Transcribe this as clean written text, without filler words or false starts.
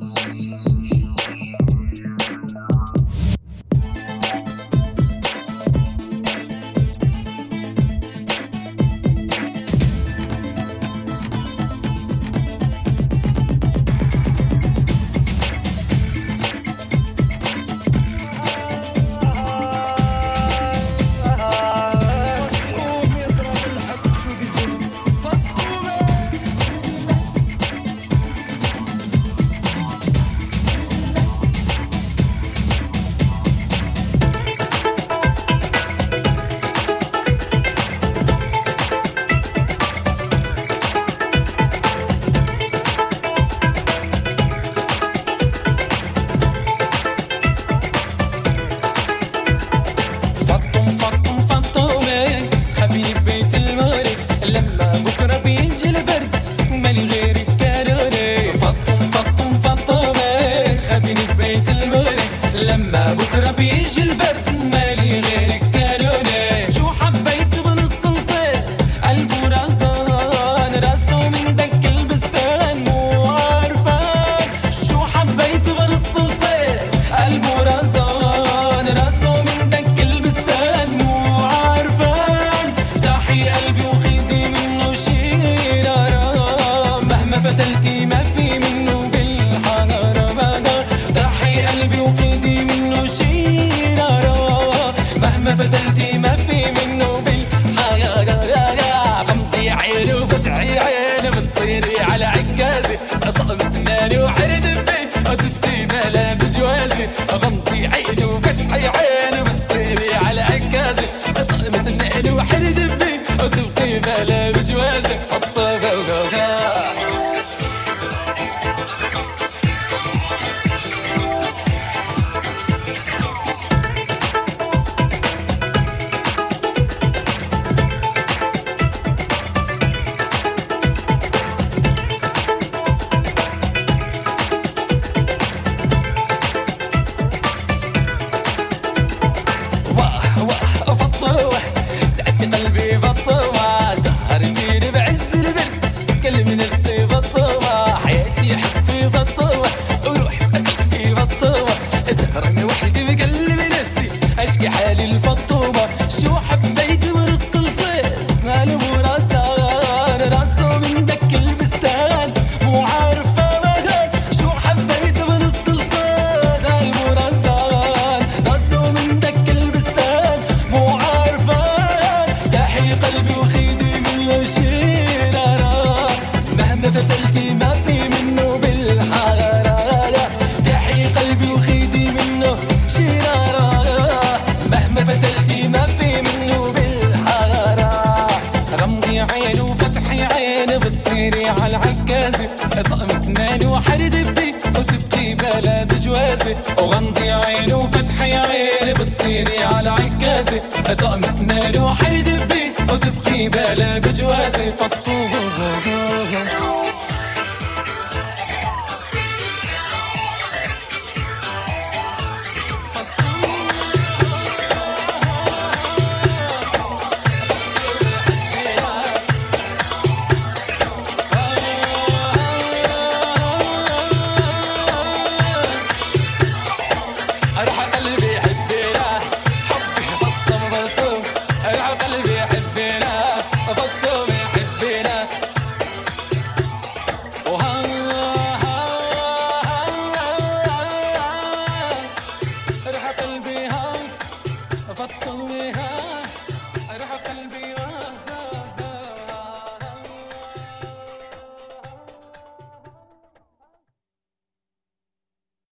لما بكرة بيجي البرد مالي غيرك كالوني. شو حبيت بنص نصيص قلبه رزان راسه من دك البستان مو عارفان. شو حبيت بنص نصيص قلبه رزان راسه من دك البستان مو عارفان. افتحي قلبي وخدي منه شي نارام مهما فتلتي ما في منه بالحرام. افتحي قلبي وخدي منه شي نارام مهما فتلتي ما في منه بالحياة. غمضي عيني وفتحي عيني بتصيري على عكازي طقم سناني وحرد بي وتفتي بلا بجوازي. غمضي عيني وفتحي عيني بتصيري على عكازي طقم سناني وحرد بي وتفتي بلا بجوازي. قلبي بطوة سهرتيني بعز البرد كلمي نفسي بطوة حياتي حبي بطوة وروحي قلبي بطوة سهرني وحدي بقلبي نفسي اشكي حالي الفطوبة. شو حبيت ورص الفيس قلبه راسان راسه من دك البستان مو عارفة مكان. شو حبيت ورص الفيس قلبه راسان راسه من دك البستان مو عارفة. قلبي وخيدي منه شي نارا مهما فتلتي ما في منه بالحرارة. افتحي قلبي وخيدي منه شي نارا مهما فتلتي ما في منه بالحرارة. غمضي عيني وفتحي عيني بتصيري على عكازي طقم سناني وحرد بي وتبكي بلا بجوازي. وغمضي عيني وفتحي عيني بتصيري على عكازي طقم سناني وحرد بي وتبكي بلا بجوازي. فطوبة